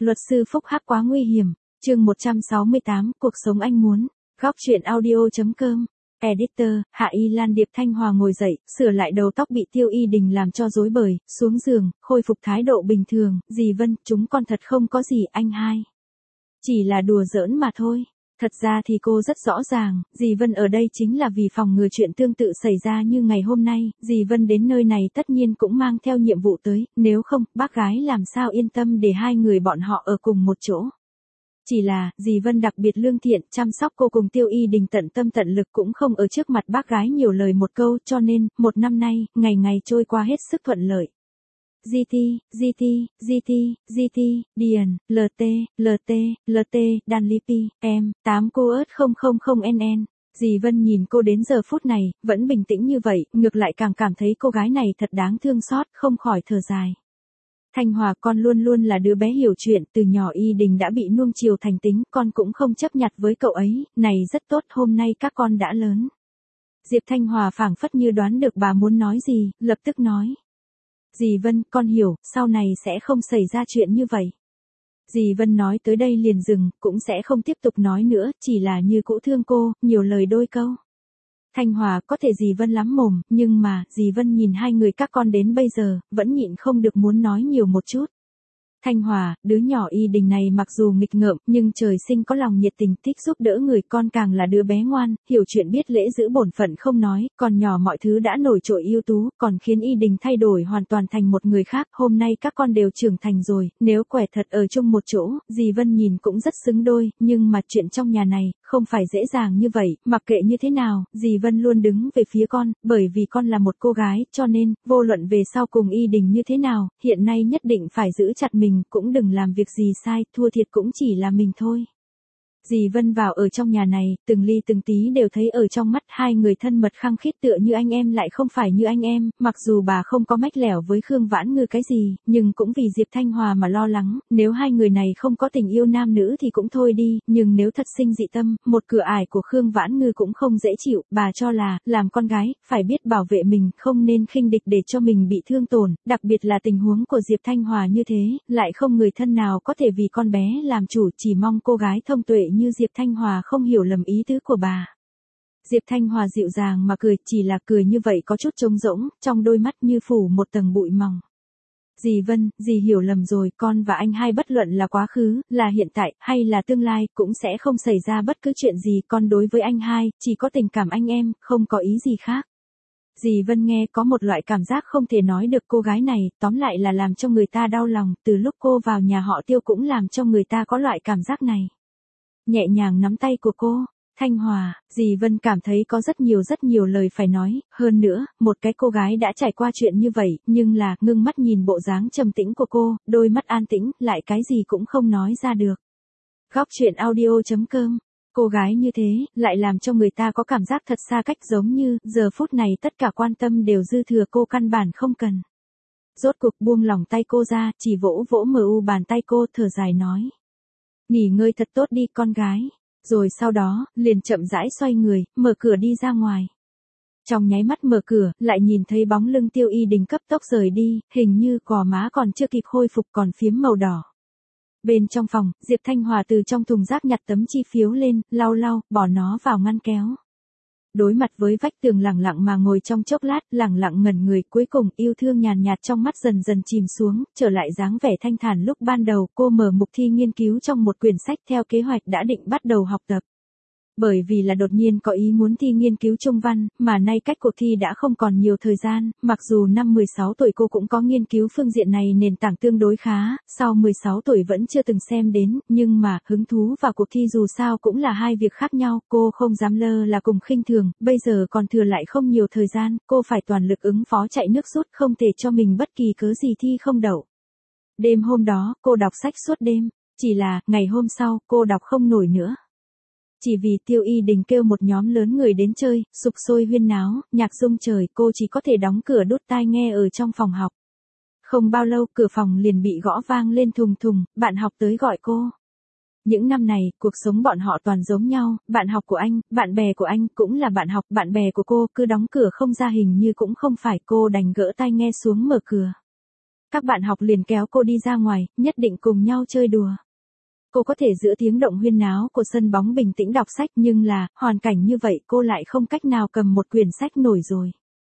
Luật sư phúc hắc quá nguy hiểm. Chương 168, cuộc sống anh muốn. Góc truyện audio.com. Editor, Hạ Y Lan Điệp Thanh Hòa ngồi dậy, sửa lại đầu tóc bị Tiêu Y Đình làm cho rối bời, xuống giường, khôi phục thái độ bình thường. Dì Vân, chúng con thật không có gì anh hai. Chỉ là đùa giỡn mà thôi. Thật ra thì cô rất rõ ràng, dì Vân ở đây chính là vì phòng ngừa chuyện tương tự xảy ra như ngày hôm nay, dì Vân đến nơi này tất nhiên cũng mang theo nhiệm vụ tới, nếu không, bác gái làm sao yên tâm để hai người bọn họ ở cùng một chỗ. Chỉ là, dì Vân đặc biệt lương thiện, chăm sóc cô cùng Tiêu Y Đình tận tâm tận lực cũng không ở trước mặt bác gái nhiều lời một câu, cho nên, một năm nay, ngày ngày trôi qua hết sức thuận lợi. GT, Điền, LT, Đan Lipi, em, 8 cô ớt 000NN. Dì Vân nhìn cô đến giờ phút này, vẫn bình tĩnh như vậy, ngược lại càng cảm thấy cô gái này thật đáng thương xót, không khỏi thở dài. Thanh Hòa, con luôn luôn là đứa bé hiểu chuyện, từ nhỏ Y Đình đã bị nuông chiều thành tính, con cũng không chấp nhặt với cậu ấy, này rất tốt, hôm nay các con đã lớn. Diệp Thanh Hòa phảng phất như đoán được bà muốn nói gì, lập tức nói. Dì Vân, con hiểu, sau này sẽ không xảy ra chuyện như vậy. Dì Vân nói tới đây liền dừng, cũng sẽ không tiếp tục nói nữa, chỉ là như cũ thương cô, nhiều lời đôi câu. Thanh Hòa, có thể dì Vân lắm mồm, nhưng mà, dì Vân nhìn hai người các con đến bây giờ, vẫn nhịn không được muốn nói nhiều một chút. Thanh Hòa, đứa nhỏ Y Đình này mặc dù nghịch ngợm, nhưng trời sinh có lòng nhiệt tình, thích giúp đỡ người, con càng là đứa bé ngoan, hiểu chuyện biết lễ giữ bổn phận không nói, còn nhỏ mọi thứ đã nổi trội ưu tú, còn khiến Y Đình thay đổi hoàn toàn thành một người khác, hôm nay các con đều trưởng thành rồi, nếu quẻ thật ở chung một chỗ, dì Vân nhìn cũng rất xứng đôi, nhưng mà chuyện trong nhà này, không phải dễ dàng như vậy, mặc kệ như thế nào, dì Vân luôn đứng về phía con, bởi vì con là một cô gái, cho nên, vô luận về sau cùng Y Đình như thế nào, hiện nay nhất định phải giữ chặt mình, cũng đừng làm việc gì sai, thua thiệt cũng chỉ là mình thôi. Dì Vân vào ở trong nhà này, từng ly từng tí đều thấy ở trong mắt hai người thân mật khăng khít tựa như anh em lại không phải như anh em, mặc dù bà không có mách lẻo với Khương Vãn Ngư cái gì, nhưng cũng vì Diệp Thanh Hòa mà lo lắng, nếu hai người này không có tình yêu nam nữ thì cũng thôi đi, nhưng nếu thật sinh dị tâm, một cửa ải của Khương Vãn Ngư cũng không dễ chịu, bà cho là, làm con gái, phải biết bảo vệ mình, không nên khinh địch để cho mình bị thương tổn, đặc biệt là tình huống của Diệp Thanh Hòa như thế, lại không người thân nào có thể vì con bé làm chủ, chỉ mong cô gái thông tuệ như Diệp Thanh Hòa không hiểu lầm ý tứ của bà. Diệp Thanh Hòa dịu dàng mà cười, chỉ là cười như vậy có chút trống rỗng, trong đôi mắt như phủ một tầng bụi mỏng. Dì Vân, dì hiểu lầm rồi, con và anh hai bất luận là quá khứ, là hiện tại, hay là tương lai, cũng sẽ không xảy ra bất cứ chuyện gì, con đối với anh hai, chỉ có tình cảm anh em, không có ý gì khác. Dì Vân nghe có một loại cảm giác không thể nói được cô gái này, tóm lại là làm cho người ta đau lòng, từ lúc cô vào nhà họ Tiêu cũng làm cho người ta có loại cảm giác này. Nhẹ nhàng nắm tay của cô, Thanh Hòa, dì Vân cảm thấy có rất nhiều lời phải nói, hơn nữa, một cái cô gái đã trải qua chuyện như vậy, nhưng là, ngưng mắt nhìn bộ dáng trầm tĩnh của cô, đôi mắt an tĩnh, lại cái gì cũng không nói ra được. Góc truyện audio.com. Cô gái như thế, lại làm cho người ta có cảm giác thật xa cách, giống như, giờ phút này tất cả quan tâm đều dư thừa, cô căn bản không cần. Rốt cuộc buông lỏng tay cô ra, chỉ vỗ vỗ bàn tay cô, thở dài nói. Nghỉ ngơi thật tốt đi con gái. Rồi sau đó, liền chậm rãi xoay người, mở cửa đi ra ngoài. Trong nháy mắt mở cửa, lại nhìn thấy bóng lưng Tiêu Y Đình cấp tốc rời đi, hình như gò má còn chưa kịp khôi phục còn phiếm màu đỏ. Bên trong phòng, Diệp Thanh Hòa từ trong thùng rác nhặt tấm chi phiếu lên, lau, bỏ nó vào ngăn kéo. Đối mặt với vách tường lẳng lặng mà ngồi trong chốc lát, lẳng lặng ngẩn người, cuối cùng yêu thương nhàn nhạt trong mắt dần dần chìm xuống, trở lại dáng vẻ thanh thản lúc ban đầu, cô mở mục thi nghiên cứu trong một quyển sách theo kế hoạch đã định bắt đầu học tập. Bởi vì là đột nhiên có ý muốn thi nghiên cứu Trung văn, mà nay cách cuộc thi đã không còn nhiều thời gian, mặc dù năm 16 tuổi cô cũng có nghiên cứu phương diện này nền tảng tương đối khá, sau 16 tuổi vẫn chưa từng xem đến, nhưng mà, hứng thú và cuộc thi dù sao cũng là hai việc khác nhau, cô không dám lơ là cùng khinh thường, bây giờ còn thừa lại không nhiều thời gian, cô phải toàn lực ứng phó chạy nước rút, không thể cho mình bất kỳ cớ gì thi không đậu. Đêm hôm đó, cô đọc sách suốt đêm, chỉ là, ngày hôm sau, cô đọc không nổi nữa. Chỉ vì Tiêu Y Đình kêu một nhóm lớn người đến chơi, sục sôi huyên náo, nhạc rung trời, cô chỉ có thể đóng cửa đút tai nghe ở trong phòng học. Không bao lâu, cửa phòng liền bị gõ vang lên thùng thùng, bạn học tới gọi cô. Những năm này, cuộc sống bọn họ toàn giống nhau, bạn học của anh, bạn bè của anh, cũng là bạn bè của cô, cứ đóng cửa không ra hình như cũng không phải, cô đành gỡ tai nghe xuống mở cửa. Các bạn học liền kéo cô đi ra ngoài, nhất định cùng nhau chơi đùa. Cô có thể giữa tiếng động huyên náo của sân bóng bình tĩnh đọc sách nhưng là, hoàn cảnh như vậy cô lại không cách nào cầm một quyển sách nổi rồi.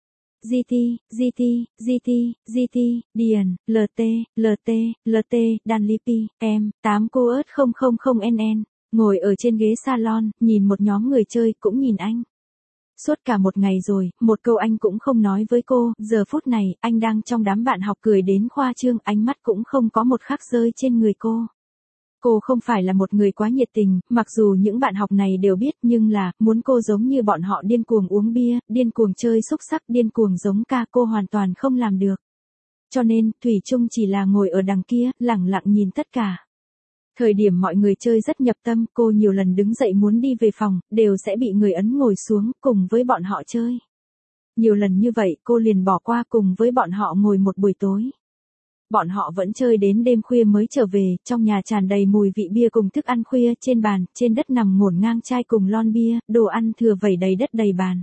GT, Điền, LT, Đan Lipi, em, 8 cô ớt 000NN, ngồi ở trên ghế salon, nhìn một nhóm người chơi cũng nhìn anh. Suốt cả một ngày rồi, một câu anh cũng không nói với cô, giờ phút này, anh đang trong đám bạn học cười đến khoa trương, ánh mắt cũng không có một khắc rơi trên người cô. Cô không phải là một người quá nhiệt tình, mặc dù những bạn học này đều biết nhưng là, muốn cô giống như bọn họ điên cuồng uống bia, điên cuồng chơi xúc xắc, điên cuồng giống ca cô hoàn toàn không làm được. Cho nên, Thủy chung chỉ là ngồi ở đằng kia, lẳng lặng nhìn tất cả. Thời điểm mọi người chơi rất nhập tâm, cô nhiều lần đứng dậy muốn đi về phòng, đều sẽ bị người ấn ngồi xuống, cùng với bọn họ chơi. Nhiều lần như vậy, cô liền bỏ qua cùng với bọn họ ngồi một buổi tối. Bọn họ vẫn chơi đến đêm khuya mới trở về, trong nhà tràn đầy mùi vị bia cùng thức ăn khuya, trên bàn, trên đất nằm ngổn ngang chai cùng lon bia, đồ ăn thừa vẩy đầy đất đầy bàn.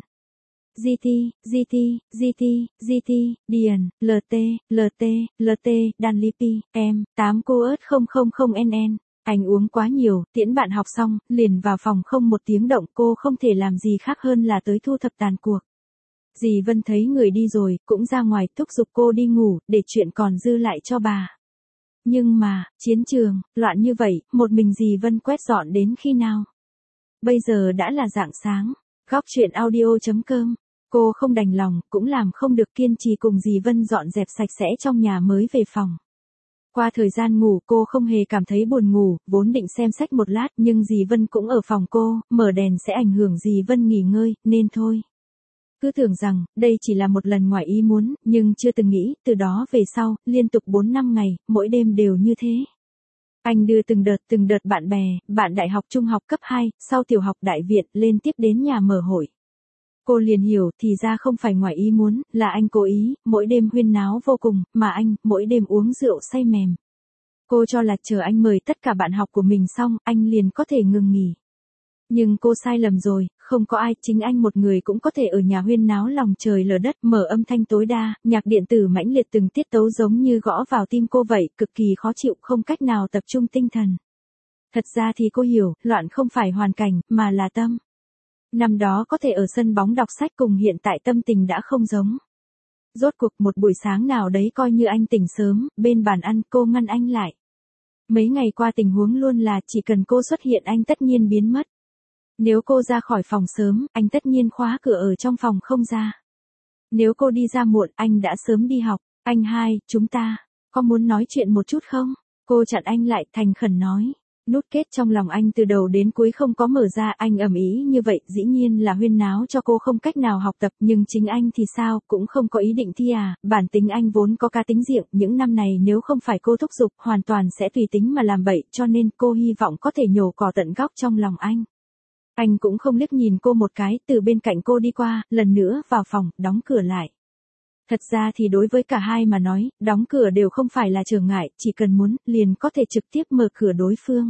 GT, Điền, LT, Đan Lipi, em, 8 cô ớt 000NN. Anh uống quá nhiều, tiễn bạn học xong, liền vào phòng không một tiếng động, cô không thể làm gì khác hơn là tới thu thập tàn cuộc. Dì Vân thấy người đi rồi, cũng ra ngoài thúc giục cô đi ngủ, để chuyện còn dư lại cho bà. Nhưng mà, chiến trường, loạn như vậy, một mình dì Vân quét dọn đến khi nào? Bây giờ đã là rạng sáng. Góc chuyện audio.com. Cô không đành lòng, cũng làm không được kiên trì cùng dì Vân dọn dẹp sạch sẽ trong nhà mới về phòng. Qua thời gian ngủ cô không hề cảm thấy buồn ngủ, vốn định xem sách một lát nhưng dì Vân cũng ở phòng cô, mở đèn sẽ ảnh hưởng dì Vân nghỉ ngơi, nên thôi. Cứ tưởng rằng, đây chỉ là một lần ngoài ý muốn, nhưng chưa từng nghĩ, từ đó về sau, liên tục 4 năm ngày, mỗi đêm đều như thế. Anh đưa từng đợt bạn bè, bạn đại học trung học cấp 2, sau tiểu học đại viện, lên tiếp đến nhà mở hội. Cô liền hiểu, thì ra không phải ngoài ý muốn, là anh cố ý, mỗi đêm huyên náo vô cùng, mà anh, mỗi đêm uống rượu say mềm. Cô cho là chờ anh mời tất cả bạn học của mình xong, anh liền có thể ngừng nghỉ. Nhưng cô sai lầm rồi, không có ai, chính anh một người cũng có thể ở nhà huyên náo lòng trời lở đất, mở âm thanh tối đa, nhạc điện tử mãnh liệt từng tiết tấu giống như gõ vào tim cô vậy, cực kỳ khó chịu, không cách nào tập trung tinh thần. Thật ra thì cô hiểu, loạn không phải hoàn cảnh, mà là tâm. Năm đó có thể ở sân bóng đọc sách cùng hiện tại tâm tình đã không giống. Rốt cuộc một buổi sáng nào đấy coi như anh tỉnh sớm, bên bàn ăn cô ngăn anh lại. Mấy ngày qua tình huống luôn là chỉ cần cô xuất hiện anh tất nhiên biến mất. Nếu cô ra khỏi phòng sớm, anh tất nhiên khóa cửa ở trong phòng không ra. Nếu cô đi ra muộn, anh đã sớm đi học. Anh hai, chúng ta, có muốn nói chuyện một chút không? Cô chặn anh lại, thành khẩn nói. Nút kết trong lòng anh từ đầu đến cuối không có mở ra, anh ầm ĩ như vậy, dĩ nhiên là huyên náo cho cô không cách nào học tập, nhưng chính anh thì sao, cũng không có ý định thi à, bản tính anh vốn có cá tính diệu, những năm này nếu không phải cô thúc giục, hoàn toàn sẽ tùy tính mà làm bậy, cho nên cô hy vọng có thể nhổ cỏ tận gốc trong lòng anh. Anh cũng không liếc nhìn cô một cái, từ bên cạnh cô đi qua, lần nữa vào phòng, đóng cửa lại. Thật ra thì đối với cả hai mà nói, đóng cửa đều không phải là trở ngại, chỉ cần muốn, liền có thể trực tiếp mở cửa đối phương.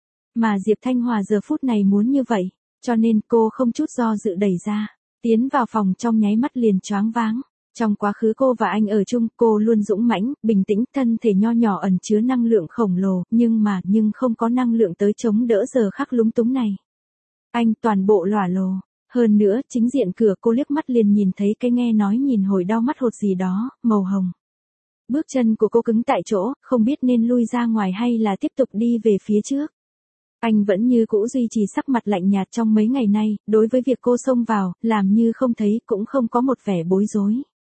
Mà Diệp Thanh Hòa giờ phút này muốn như vậy, cho nên cô không chút do dự đẩy ra, tiến vào phòng trong nháy mắt liền choáng váng. Trong quá khứ cô và anh ở chung, cô luôn dũng mãnh, bình tĩnh, thân thể nho nhỏ ẩn chứa năng lượng khổng lồ, nhưng không có năng lượng tới chống đỡ giờ khắc lúng túng này. Anh toàn bộ lỏa lồ. Hơn nữa, chính diện cửa cô liếc mắt liền nhìn thấy cái nghe nói nhìn hồi đau mắt hột gì đó, màu hồng. Bước chân của cô cứng tại chỗ, không biết nên lui ra ngoài hay là tiếp tục đi về phía trước. Anh vẫn như cũ duy trì sắc mặt lạnh nhạt trong mấy ngày nay, đối với việc cô xông vào, làm như không thấy, cũng không có một vẻ bối rối.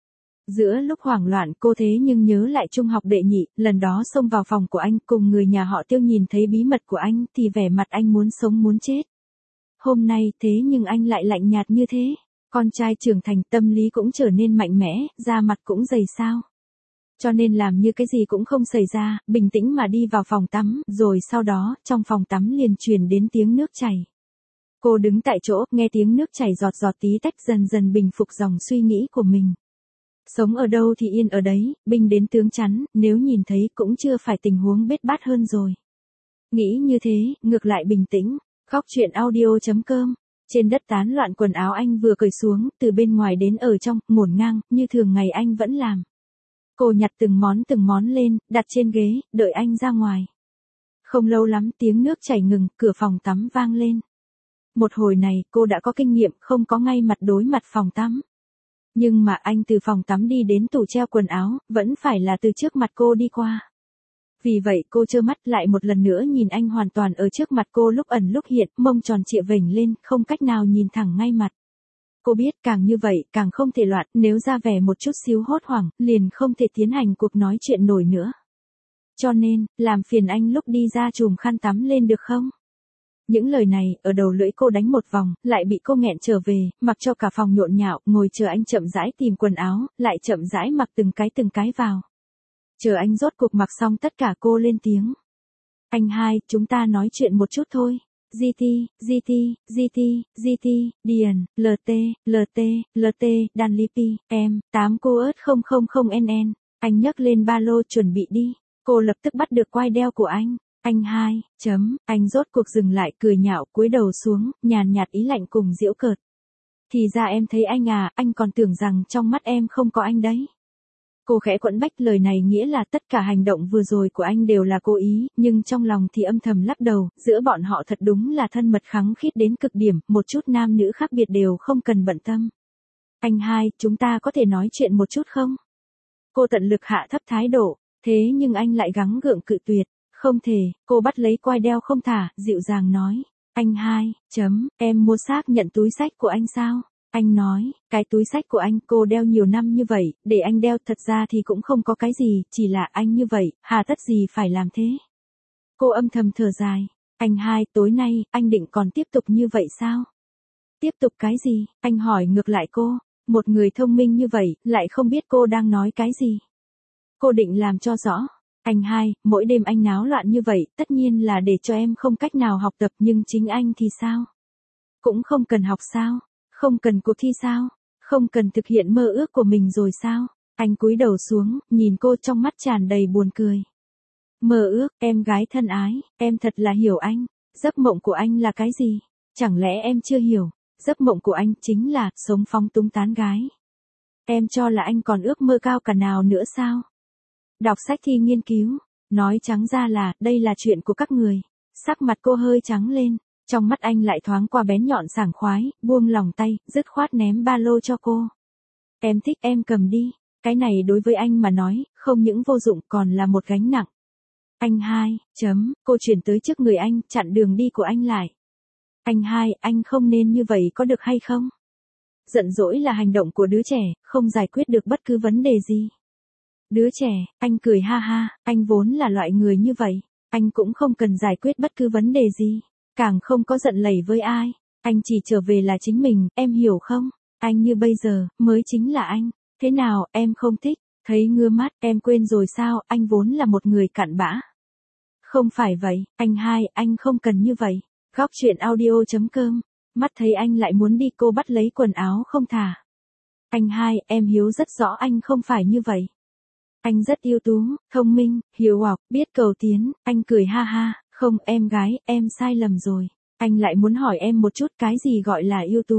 Giữa lúc hoảng loạn cô thế nhưng nhớ lại trung học đệ nhị, lần đó xông vào phòng của anh cùng người nhà họ Tiêu nhìn thấy bí mật của anh thì vẻ mặt anh muốn sống muốn chết. Hôm nay thế nhưng anh lại lạnh nhạt như thế. Con trai trưởng thành tâm lý cũng trở nên mạnh mẽ, da mặt cũng dày sao. Cho nên làm như cái gì cũng không xảy ra, bình tĩnh mà đi vào phòng tắm, rồi sau đó, trong phòng tắm liền truyền đến tiếng nước chảy. Cô đứng tại chỗ, nghe tiếng nước chảy giọt giọt tí tách dần dần bình phục dòng suy nghĩ của mình. Sống ở đâu thì yên ở đấy, binh đến tướng chắn, nếu nhìn thấy cũng chưa phải tình huống bết bát hơn rồi. Nghĩ như thế, ngược lại bình tĩnh. Góc chuyện audio.com. Trên đất tán loạn quần áo anh vừa cởi xuống, từ bên ngoài đến ở trong, ngổn ngang, như thường ngày anh vẫn làm. Cô nhặt từng món lên, đặt trên ghế, đợi anh ra ngoài. Không lâu lắm tiếng nước chảy ngừng, cửa phòng tắm vang lên. Một hồi này cô đã có kinh nghiệm, không có ngay mặt đối mặt phòng tắm. Nhưng mà anh từ phòng tắm đi đến tủ treo quần áo, vẫn phải là từ trước mặt cô đi qua. Vì vậy cô trơ mắt lại một lần nữa nhìn anh hoàn toàn ở trước mặt cô lúc ẩn lúc hiện, mông tròn trịa vểnh lên, không cách nào nhìn thẳng ngay mặt. Cô biết càng như vậy càng không thể loạn, nếu ra vẻ một chút xíu hốt hoảng, liền không thể tiến hành cuộc nói chuyện nổi nữa. Cho nên, làm phiền anh lúc đi ra chùm khăn tắm lên được không? Những lời này, ở đầu lưỡi cô đánh một vòng, lại bị cô nghẹn trở về, mặc cho cả phòng nhộn nhạo, ngồi chờ anh chậm rãi tìm quần áo, lại chậm rãi mặc từng cái vào. Chờ anh rốt cuộc mặc xong tất cả cô lên tiếng. Anh hai, chúng ta nói chuyện một chút thôi. GT, Điền, LT, Đan Lipi, em, 8 cô ớt 000NN. Anh nhấc lên ba lô chuẩn bị đi. Cô lập tức bắt được quai đeo của anh. Anh hai, anh rốt cuộc dừng lại cười nhạo cúi đầu xuống, nhàn nhạt ý lạnh cùng giễu cợt. Thì ra em thấy anh à, anh còn tưởng rằng trong mắt em không có anh đấy. Cô khẽ quẫn bách lời này nghĩa là tất cả hành động vừa rồi của anh đều là cố ý, nhưng trong lòng thì âm thầm lắc đầu, giữa bọn họ thật đúng là thân mật khăng khít đến cực điểm, một chút nam nữ khác biệt đều không cần bận tâm. Anh hai, chúng ta có thể nói chuyện một chút không? Cô tận lực hạ thấp thái độ, thế nhưng anh lại gắng gượng cự tuyệt, không thể, cô bắt lấy quai đeo không thả, dịu dàng nói. Anh hai, em mua xác nhận túi xách của anh sao? Anh nói, cái túi xách của anh cô đeo nhiều năm như vậy, để anh đeo thật ra thì cũng không có cái gì, chỉ là anh như vậy, hà tất gì phải làm thế. Cô âm thầm thở dài, anh hai, tối nay, anh định còn tiếp tục như vậy sao? Tiếp tục cái gì? Anh hỏi ngược lại cô, một người thông minh như vậy, lại không biết cô đang nói cái gì. Cô định làm cho rõ. Anh hai, mỗi đêm anh náo loạn như vậy, tất nhiên là để cho em không cách nào học tập, nhưng chính anh thì sao? Cũng không cần học sao? Không cần cuộc thi sao? Không cần thực hiện mơ ước của mình rồi sao? Anh cúi đầu xuống, nhìn cô trong mắt tràn đầy buồn cười. Mơ ước, em gái thân ái, em thật là hiểu anh. Giấc mộng của anh là cái gì? Chẳng lẽ em chưa hiểu? Giấc mộng của anh chính là sống phóng túng tán gái. Em cho là anh còn ước mơ cao cả nào nữa sao? Đọc sách thi nghiên cứu, nói trắng ra là, đây là chuyện của các người. Sắc mặt cô hơi trắng lên, trong mắt anh lại thoáng qua bén nhọn sảng khoái, buông lòng tay, dứt khoát ném ba lô cho cô. Em thích em cầm đi, cái này đối với anh mà nói, không những vô dụng còn là một gánh nặng. Anh hai, cô chuyển tới trước người anh, chặn đường đi của anh lại. Anh hai, anh không nên như vậy có được hay không? Giận dỗi là hành động của đứa trẻ, không giải quyết được bất cứ vấn đề gì. Đứa trẻ, anh cười ha ha, anh vốn là loại người như vậy, anh cũng không cần giải quyết bất cứ vấn đề gì, càng không có giận lầy với ai, anh chỉ trở về là chính mình, em hiểu không? Anh như bây giờ, mới chính là anh, thế nào, em không thích, thấy ngứa mắt, em quên rồi sao, anh vốn là một người cặn bã. Không phải vậy, anh hai, anh không cần như vậy, góc chuyện audio.com, mắt thấy anh lại muốn đi cô bắt lấy quần áo không thả. Anh hai, em hiểu rất rõ anh không phải như vậy. Anh rất ưu tú, thông minh, hiếu học, biết cầu tiến, anh cười ha ha, không em gái, em sai lầm rồi. Anh lại muốn hỏi em một chút cái gì gọi là ưu tú?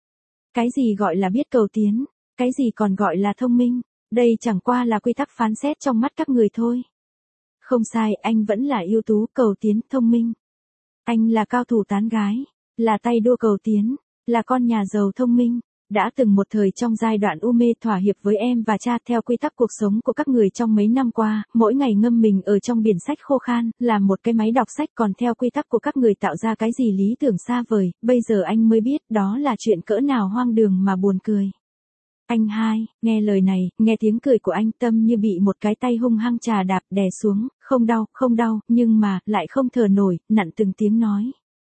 Cái gì gọi là biết cầu tiến? Cái gì còn gọi là thông minh? Đây chẳng qua là quy tắc phán xét trong mắt các người thôi. Không sai, anh vẫn là ưu tú, cầu tiến, thông minh. Anh là cao thủ tán gái, là tay đua cầu tiến, là con nhà giàu thông minh. Đã từng một thời trong giai đoạn u mê thỏa hiệp với em và cha theo quy tắc cuộc sống của các người trong mấy năm qua, mỗi ngày ngâm mình ở trong biển sách khô khan, làm một cái máy đọc sách còn theo quy tắc của các người tạo ra cái gì lý tưởng xa vời, bây giờ anh mới biết đó là chuyện cỡ nào hoang đường mà buồn cười. Anh hai, nghe lời này, nghe tiếng cười của anh tâm như bị một cái tay hung hăng chà đạp đè xuống, không đau, nhưng mà, lại không thở nổi, nặn từng tiếng nói.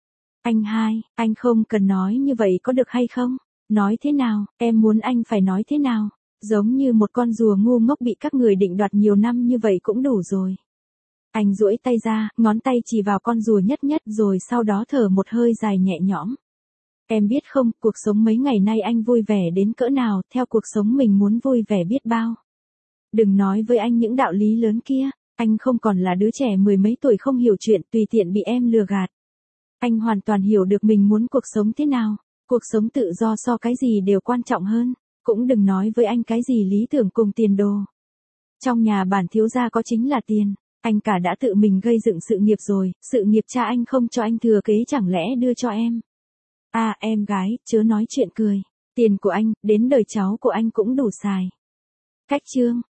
Anh hai, anh không cần nói như vậy có được hay không? Nói thế nào, em muốn anh phải nói thế nào? Giống như một con rùa ngu ngốc bị các người định đoạt nhiều năm như vậy cũng đủ rồi. Anh duỗi tay ra, ngón tay chỉ vào con rùa nhất rồi sau đó thở một hơi dài nhẹ nhõm. Em biết không, cuộc sống mấy ngày nay anh vui vẻ đến cỡ nào, theo cuộc sống mình muốn vui vẻ biết bao. Đừng nói với anh những đạo lý lớn kia, anh không còn là đứa trẻ mười mấy tuổi không hiểu chuyện tùy tiện bị em lừa gạt. Anh hoàn toàn hiểu được mình muốn cuộc sống thế nào. Cuộc sống tự do so cái gì đều quan trọng hơn, cũng đừng nói với anh cái gì lý tưởng cùng tiền đồ. Trong nhà bản thiếu gia có chính là tiền. Anh cả đã tự mình gây dựng sự nghiệp rồi, sự nghiệp cha anh không cho anh thừa kế chẳng lẽ đưa cho em. À em gái, chớ nói chuyện cười. Tiền của anh, đến đời cháu của anh cũng đủ xài. Cách chương.